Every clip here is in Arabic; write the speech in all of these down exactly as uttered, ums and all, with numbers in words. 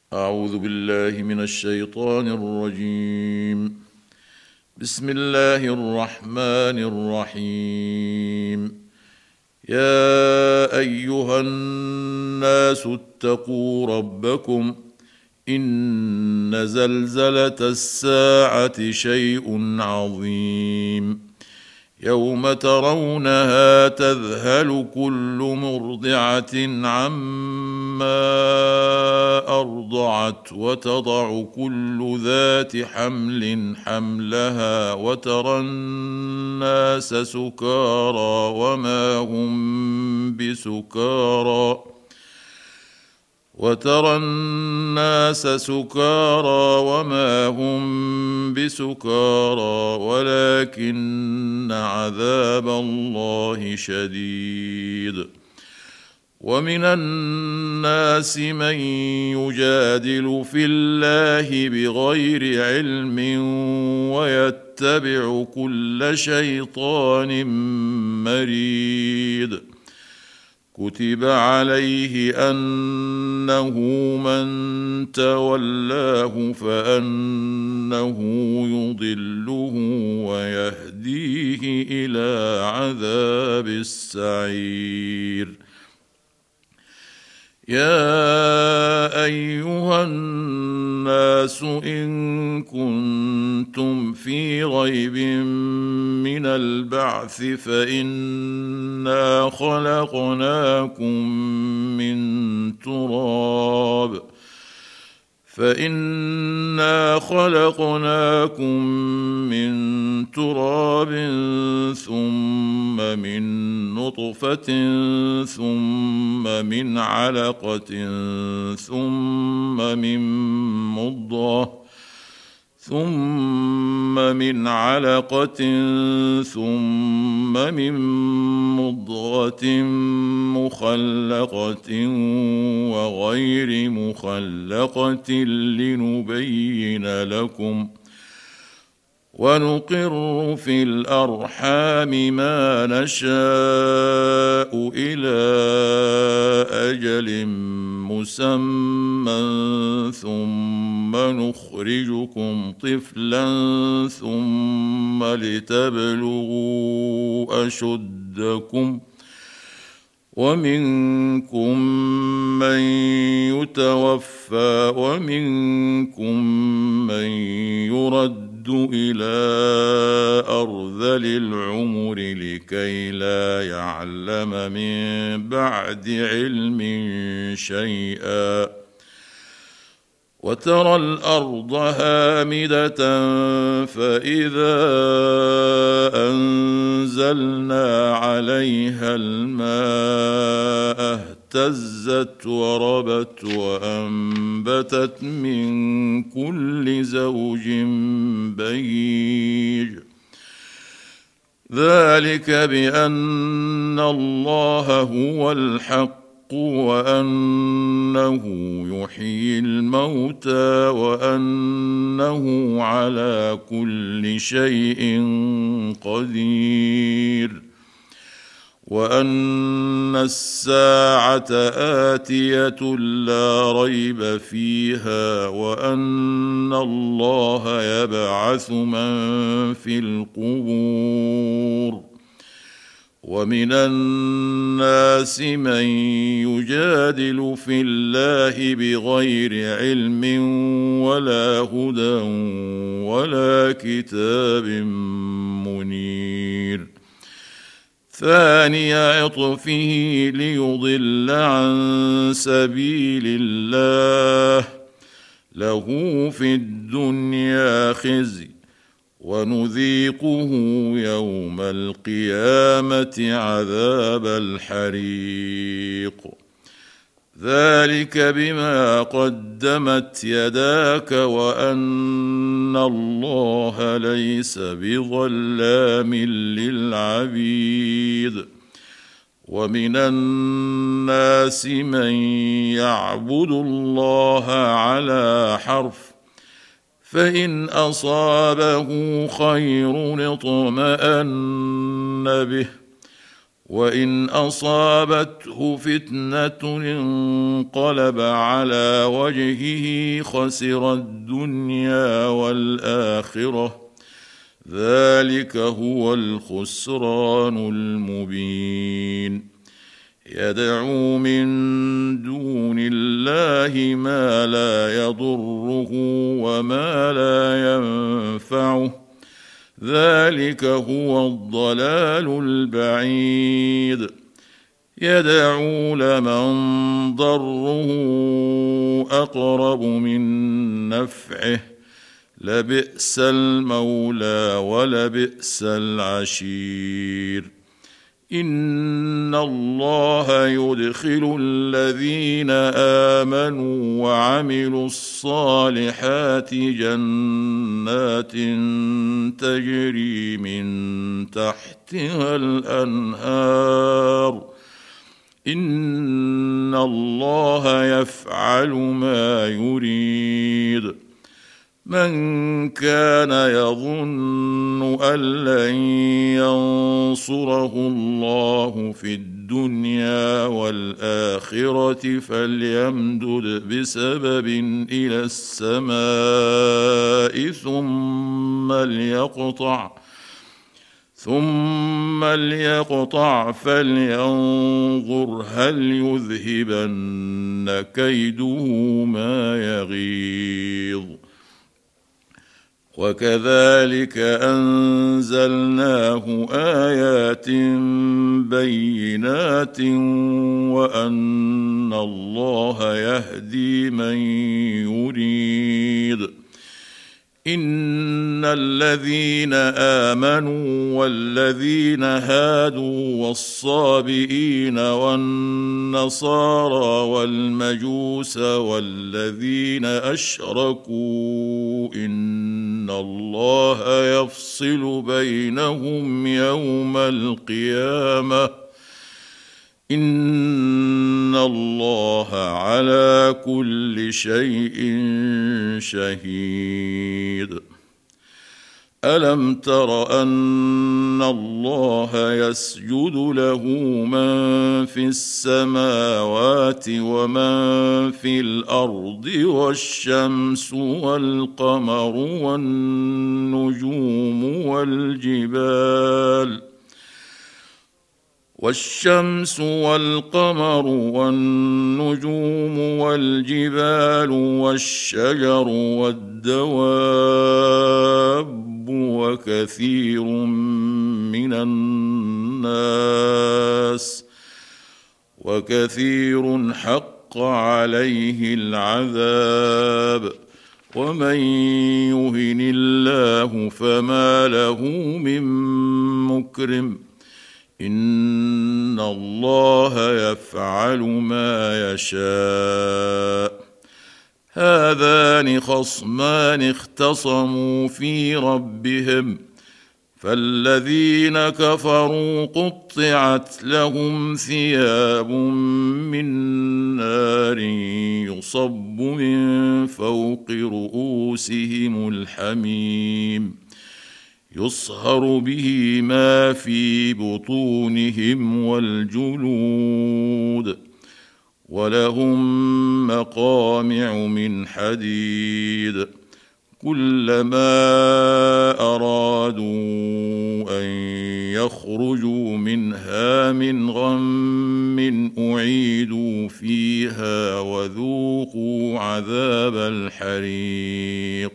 أعوذ بالله من الشيطان الرجيم. بسم الله الرحمن الرحيم. يا أيها الناس اتقوا ربكم إن زلزلة الساعة شيء عظيم يوم ترونها تذهل كل مرضعة عما أرضعت وتضع كل ذات حمل حملها وترى الناس سكارى وما هم بسكارى وترى الناس سكارى وما هم بسكارى ولكن عذاب الله شديد. ومن الناس من يجادل في الله بغير علم ويتبع كل شيطان مريد. كتب عليه أنه من تولاه فأنه يضله ويهديه إلى عذاب السعير. يا أيها الناس إن كنتم في ريب من البعث فإنا خلقناكم من تراب فإنا خلقناكم من تراب ثم من نطفة ثم من علقة ثم من مضغة ثم من علقة ثم من مضغة مخلقة وغير مخلقة لنبين لكم ونقر في الأرحام ما نشاء إلى أجل مسمى ثم نخرجكم طفلا ثم لتبلغوا أشدكم ومنكم من يتوفى ومنكم من يرد إلى أرذل العمر لكي لا يعلم من بعد علم شيئا. وترى الأرض هامدة فإذا أنزلنا عليها الماء اهتزت وربت وأنبتت من كل زوج بهيج. ذلك بأن الله هو الحق وأنه يحيي الموتى وأنه على كل شيء قدير وأن الساعة آتية لا ريب فيها وأن الله يبعث من في القبور. ومن الناس من يجادل في الله بغير علم ولا هدى ولا كتاب منير. ثاني عطفه ليضل عن سبيل الله له في الدنيا خزي ونذيقه يوم القيامة عذاب الحريق. ذلك بما قدمت يداك وأن الله ليس بظلام للعبيد. ومن الناس من يعبد الله على حرف فإن أصابه خير اطمأن به وإن أصابته فتنة انقلب على وجهه خسر الدنيا والآخرة، ذلك هو الخسران المبين. يدعو من دون الله ما لا يضره وما لا ينفعه، ذلك هو الضلال البعيد. يدعو لمن ضره أقرب من نفعه، لبئس المولى ولبئس العشير. إن الله يدخل الذين آمنوا وعملوا الصالحات جنات تجري من تحتها الأنهار، إن الله يفعل ما يريد. من كان يظن أن لن ينصره الله في الدنيا والآخرة فليمدد بسبب إلى السماء ثم ليقطع ثم ليقطع فلينظر هل يذهبن كيده ما يغيظ. وكذلك أنزلناه آيات بينات وأن الله يهدي من يريد. إن الذين آمنوا والذين هادوا والصابئين والنصارى والمجوس والذين أشركوا إن الله يفصل بينهم يوم القيامة، إن الله على كل شيء شهيد. ألم تر أن الله يسجد له من في السماوات ومن في الأرض والشمس والقمر والنجوم والجبال والشمس والقمر والنجوم والجبال والشجر والدواب وكثير من الناس وكثير حق عليه العذاب، ومن يهن الله فما له من مكرم، إن الله يفعل ما يشاء. هذان خصمان اختصموا في ربهم، فالذين كفروا قطعت لهم ثياب من نار يصب من فوق رؤوسهم الحميم، يصهر به ما في بطونهم والجلود، ولهم مقامع من حديد، كلما أرادوا أن يخرجوا منها من غم أعيدوا فيها وذوقوا عذاب الحريق.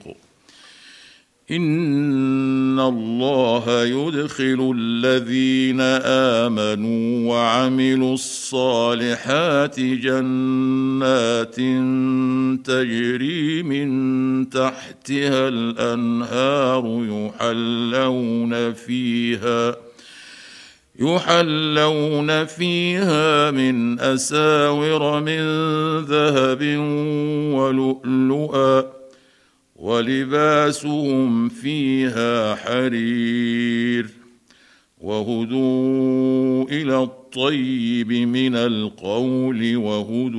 إن الله يدخل الذين آمنوا وعملوا الصالحات جنات تجري من تحتها الأنهار يحلون فيها يحلون فيها من أساور من ذهب ولؤلؤا، ولباسهم فيها حرير، وهدوا إلى الطيب من القول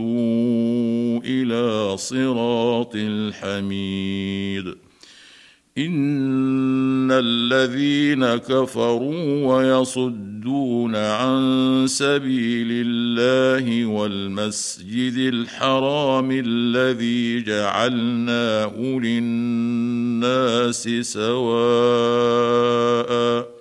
وهدوا إلى صراط الحميد. إن الذين كفروا ويصدون عن سبيل الله والمسجد الحرام الذي جعلناه للناس سواء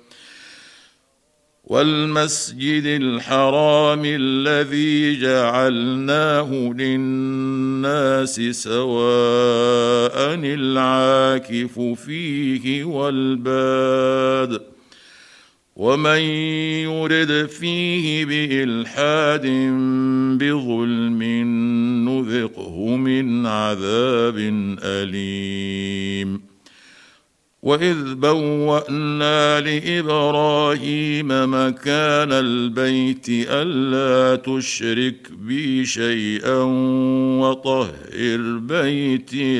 والمسجد الحرام الذي جعلناه للناس سواء العاكف فيه والباد ومن يرد فيه بإلحاد بظلم نذقه من عذاب أليم. وإذ بوأنا لإبراهيم مكان البيت ألا تشرك بي شيئا وطهر بيتي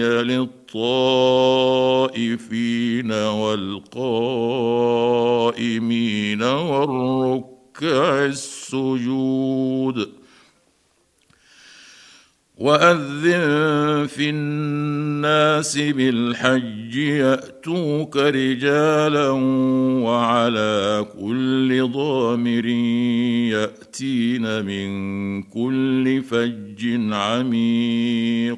للطائفين والقائمين والركع السجود. وأذن في الناس بالحج يأتوك رجالا وعلى كل ضامر يأتين من كل فج عميق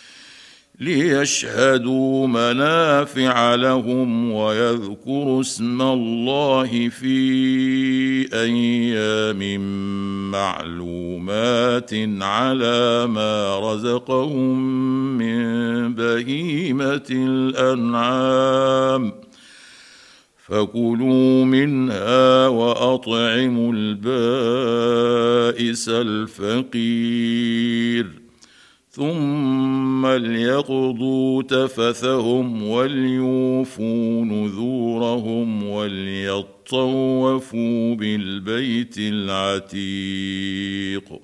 ليشهدوا منافع لهم ويذكروا اسم الله في أيام معلومات على ما رزقهم من بهيمة الأنعام فكلوا منها وأطعموا البائس الفقير ثم ليقضوا تفثهم وليوفوا نذورهم وليطوفوا بالبيت العتيق.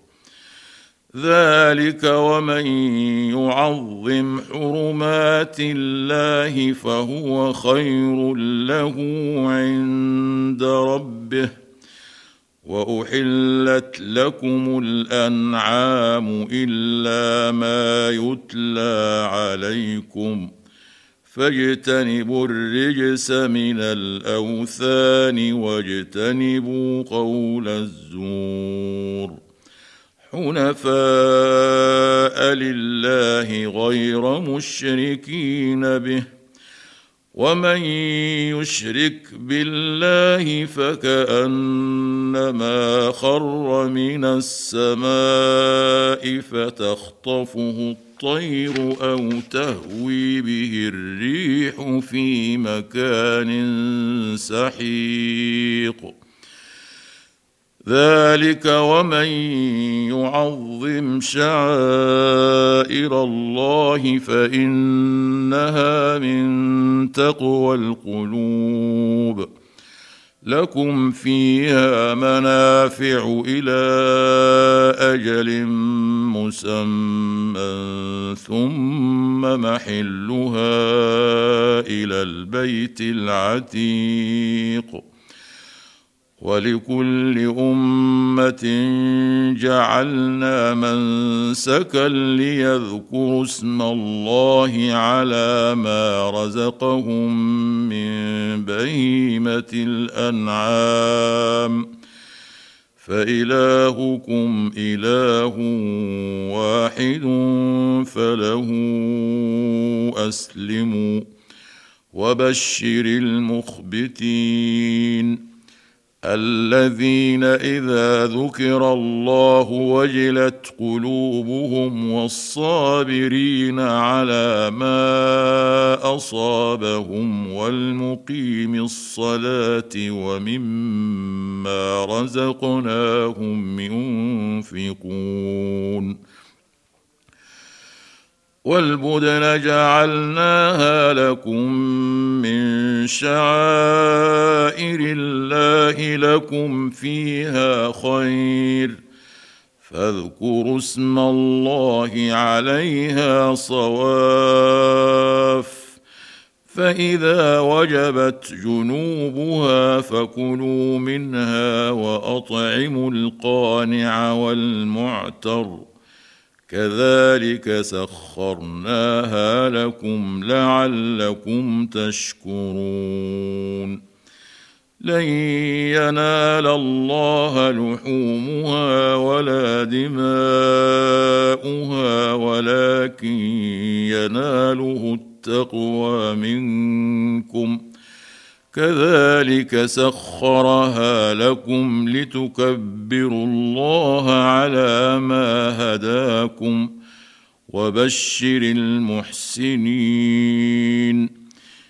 ذلك ومن يعظم حرمات الله فهو خير له عند ربه. وأحلت لكم الأنعام إلا ما يتلى عليكم فاجتنبوا الرجس من الأوثان واجتنبوا قول الزور حنفاء لله غير مشركين به ومن يشرك بالله فكأنما خر من السماء فتخطفه الطير أو تهوي به الريح في مكان سحيق. ذلك ومن يعظم شعائر الله فإنها من تقوى القلوب. لكم فيها منافع إلى أجل مسمى ثم محلها إلى البيت العتيق. ولكل أمة جعلنا منسكا ليذكروا اسم الله على ما رزقهم من بهيمة الأنعام فإلهكم إله واحد فله أسلموا وبشر المخبتين الذين إذا ذكر الله وجلت قلوبهم والصابرين على ما أصابهم والمقيم الصلاة ومما رزقناهم ينفقون. والبدن جعلناها لكم من شعائر الله لكم فيها خير فاذكروا اسم الله عليها صواف فإذا وجبت جنوبها فكلوا منها وأطعموا القانع والمعتر كذلك سخرناها لكم لعلكم تشكرون لن ينال الله لحومها ولا دماؤها ولكن يناله التقوى منكم كذلك سخرها لكم لتكبروا الله على ما هداكم وبشر المحسنين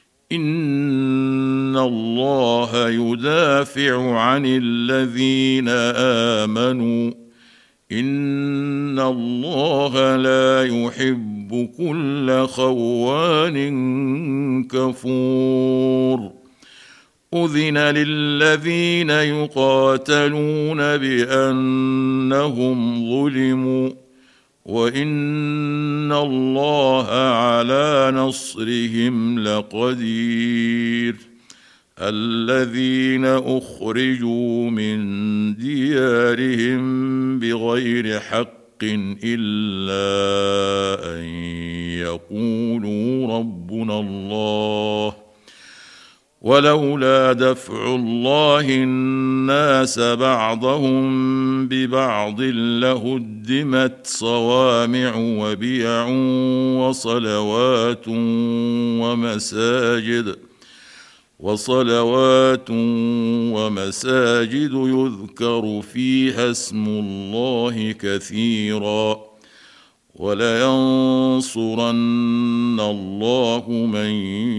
إن الله يدافع عن الذين آمنوا إن الله لا يحب كل خوان كفور أذن للذين يقاتلون بأنهم ظلموا وإن الله على نصرهم لقدير الذين أخرجوا من ديارهم بغير حق إلا أن يقولوا ربنا الله ولولا دفع الله الناس بعضهم ببعض لهدمت صوامع وبيع وصلوات ومساجد وصلوات ومساجد يذكر فيها اسم الله كثيرا ولينصرن الله من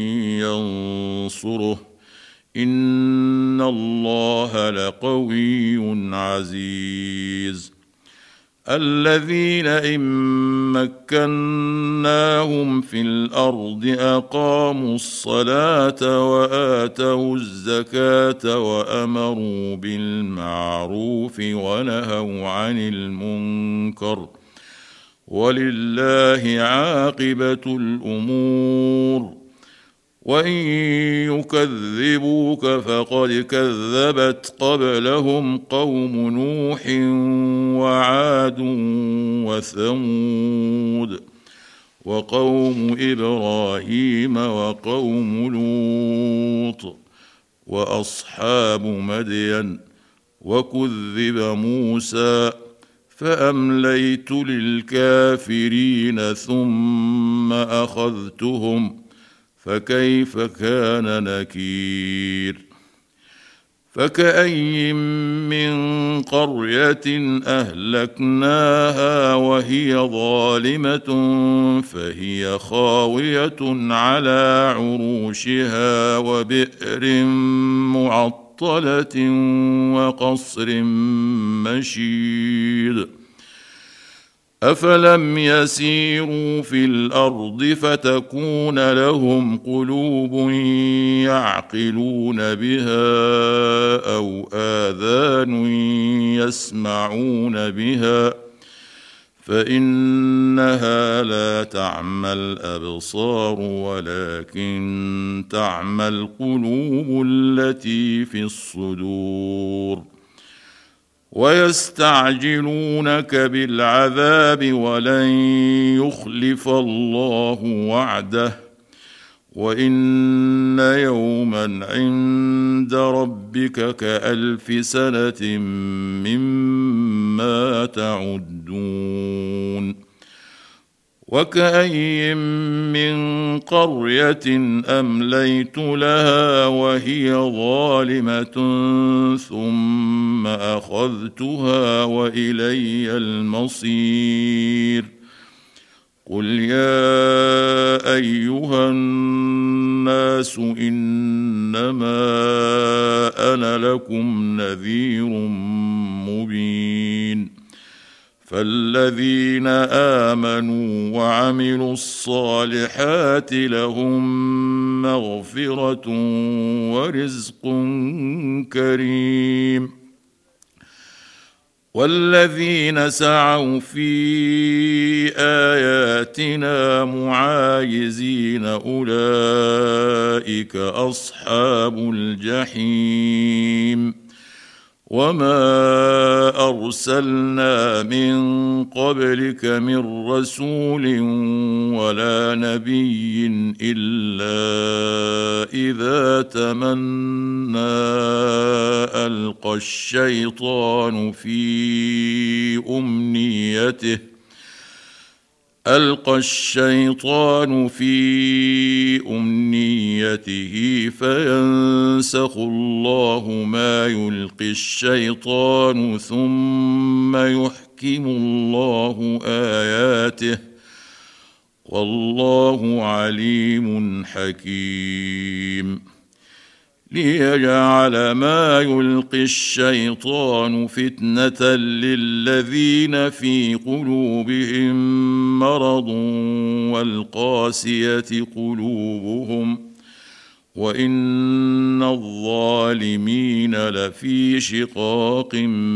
ينصره إن الله لقوي عزيز الذين إن مكناهم في الأرض أقاموا الصلاة وآتوا الزكاة وأمروا بالمعروف ونهوا عن المنكر ولله عاقبة الأمور وإن يكذبوك فقد كذبت قبلهم قوم نوح وعاد وثمود وقوم إبراهيم وقوم لوط وأصحاب مدين وكذب موسى فأمليت للكافرين ثم أخذتهم فكيف كان نكير فكأي من قرية أهلكناها وهي ظالمة فهي خاوية على عروشها وبئر معطلة وقصر مشيد أفلم يسيروا في الأرض فتكون لهم قلوب يعقلون بها أو آذان يسمعون بها فإنها لا تعمى الأبصار ولكن تعمى القلوب التي في الصدور ويستعجلونك بالعذاب ولن يخلف الله وعده وإن يوما عند ربك كألف سنة مما تعدون وكأي من قرية أمليت لها وهي ظالمة ثم أخذتها وإلي المصير قل يا أيها الناس إنما أنا لكم نذير مبين فالذين آمنوا وعملوا الصالحات لهم مغفرة ورزق كريم والذين سعوا في آياتنا معاجزين أولئك أصحاب الجحيم وما ارسلنا من قبلك من رسول ولا نبي الا اذا تمنى القى الشيطان في امنيته ألقى الشيطان في أمنيته فينسخ الله ما يلقي الشيطان ثم يحكم الله آياته والله عليم حكيم ليجعل ما يلقي الشيطان فتنة للذين في قلوبهم مرض والقاسية قلوبهم وإن الظالمين لفي شقاق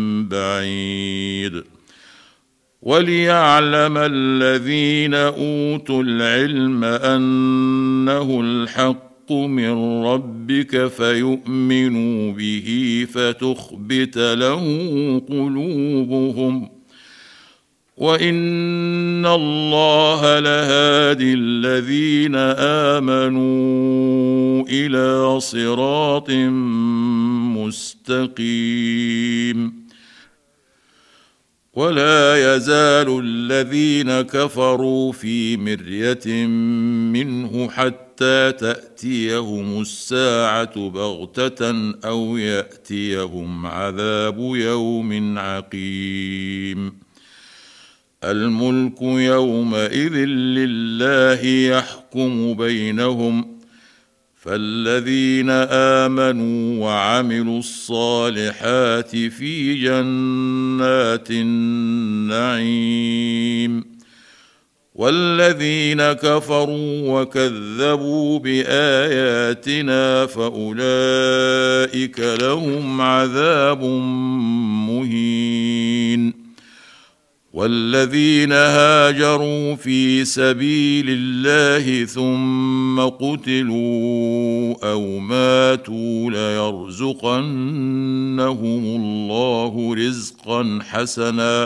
بعيد وليعلم الذين أوتوا العلم أنه الحق من ربك فيؤمنوا به فتخبت له قلوبهم وإن الله لهادي الذين آمنوا إلى صراط مستقيم ولا يزال الذين كفروا في مرية منه حتى تأتيهم الساعة بغتة أو يأتيهم عذاب يوم عقيم الملك يومئذ لله يحكم بينهم فالذين آمنوا وعملوا الصالحات في جنات النعيم والذين كفروا وكذبوا بآياتنا فأولئك لهم عذاب مهين والذين هاجروا في سبيل الله ثم قتلوا أو ماتوا ليرزقنهم الله رزقا حسنا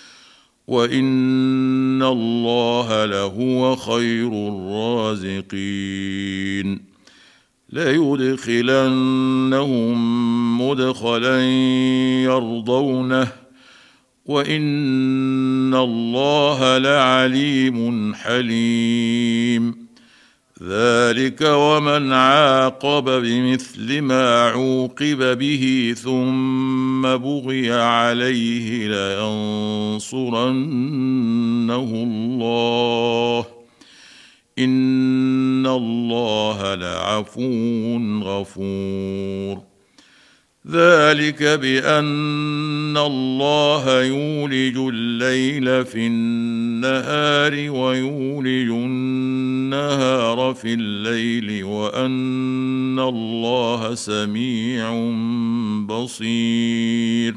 وإن الله لهو خير الرازقين ليدخلنهم مدخلا يرضونه وإن الله لعليم حليم ذلك ومن عاقب بمثل ما عوقب به ثم بغي عليه لينصرنه الله إن الله لعفو غفور ذلك بأن الله يولج الليل في النهار ويولج النهار في الليل وأن الله سميع بصير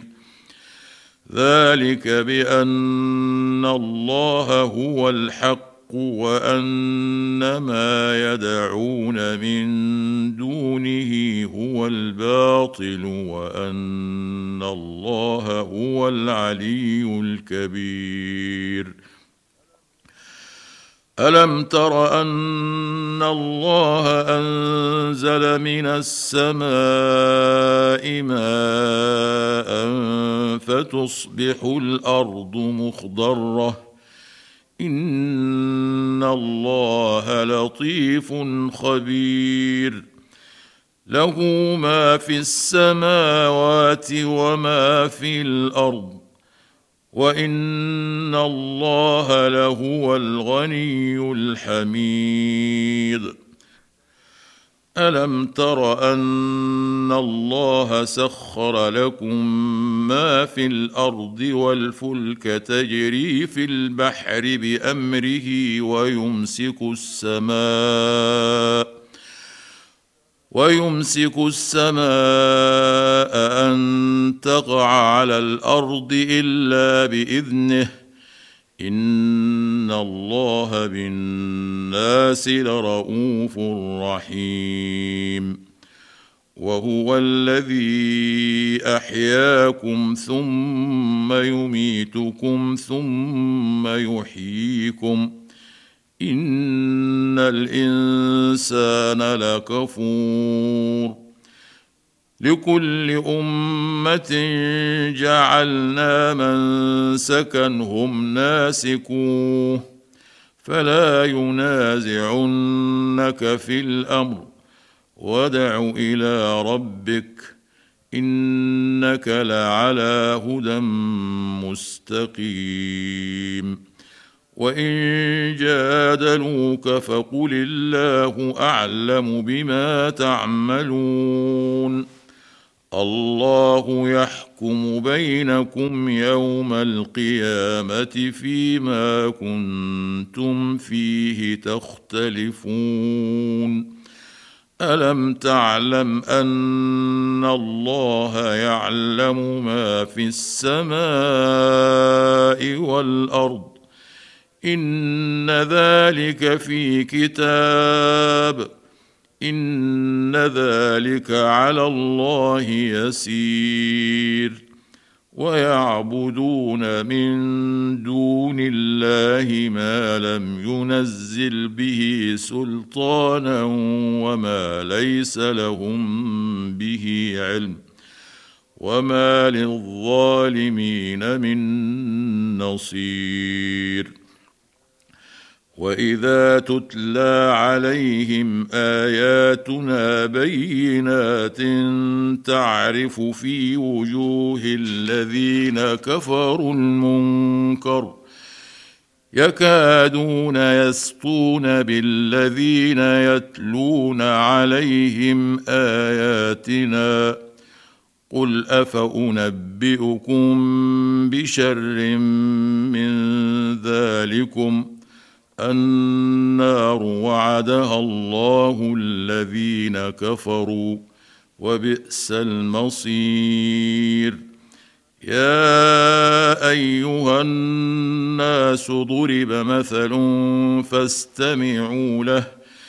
ذلك بأن الله هو الحق وأن ما يدعون من دونه هو الباطل وأن الله هو العلي الكبير ألم تر أن الله أنزل من السماء ماء فتصبح الأرض مخضرة إن الله لطيف خبير له ما في السماوات وما في الأرض وإن الله لهو الغني الحميد ألم تر أن الله سخر لكم ما في الأرض والفلك تجري في البحر بأمره ويمسك السماء ويمسك السماء أن تقع على الأرض إلا بإذنه إن الله بالناس لرؤوف رحيم وهو الذي أحياكم ثم يميتكم ثم يحييكم إن الإنسان لكفور لكل أمة جعلنا منسكا هم ناسكوه فلا ينازعنك في الأمر وادع إلى ربك إنك لعلى هدى مستقيم وإن جادلوك فقل الله أعلم بما تعملون الله يحكم بينكم يوم القيامة فيما كنتم فيه تختلفون ألم تعلم أن الله يعلم ما في السماء والأرض إن ذلك في كتاب إن ذلك على الله يسير ويعبدون من دون الله ما لم ينزل به سلطانا وما ليس لهم به علم وما للظالمين من نصير وإذا تتلى عليهم آياتنا بينات تعرف في وجوه الذين كفروا المنكر يكادون يسطون بالذين يتلون عليهم آياتنا قل أفأنبئكم بشر من ذلكم النار وعدها الله الذين كفروا وبئس المصير يا أيها الناس ضرب مثل فاستمعوا له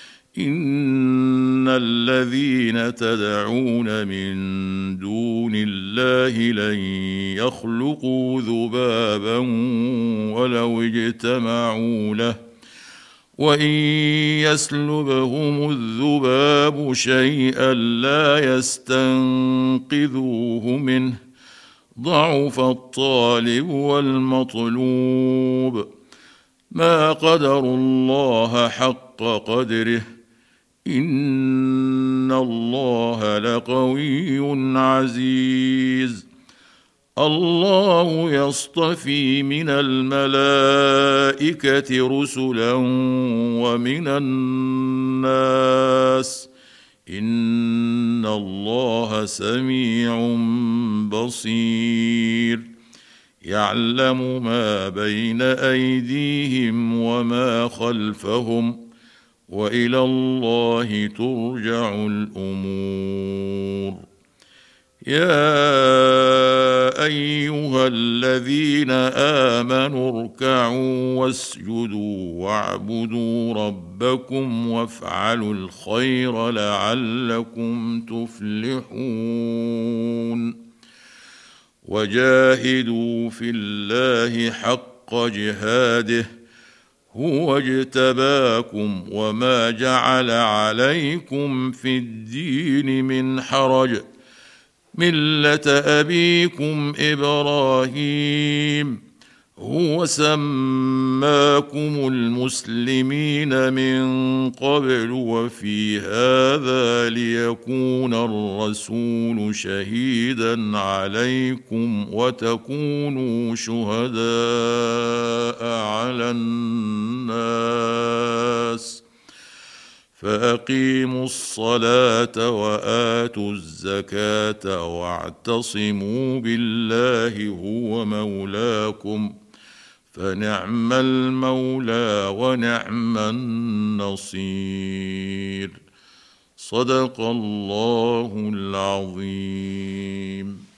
إن الذين تدعون من دون الله لن يخلقوا ذبابا ولو اجتمعوا له وإن يسلبهم الذباب شيئا لا يستنقذوه منه ضعف الطالب والمطلوب ما قدروا الله حق قدره إن الله لقوي عزيز الله يصطفي من الملائكة رسلا ومن الناس إن الله سميع بصير يعلم ما بين أيديهم وما خلفهم وإلى الله ترجع الأمور يا أيها الذين آمنوا اركعوا واسجدوا واعبدوا ربكم وافعلوا الخير لعلكم تفلحون وجاهدوا في الله حق جهاده هو اجتباكم وما جعل عليكم في الدين من حرج ملة أبيكم إبراهيم هو سماكم المسلمين من قبل وفي هذا ليكون الرسول شهيدا عليكم وتكونوا شهداء على الناس فأقيموا الصلاة وآتوا الزكاة واعتصموا بالله هو مولاكم فنعم المولى ونعم النصير صدق الله العظيم.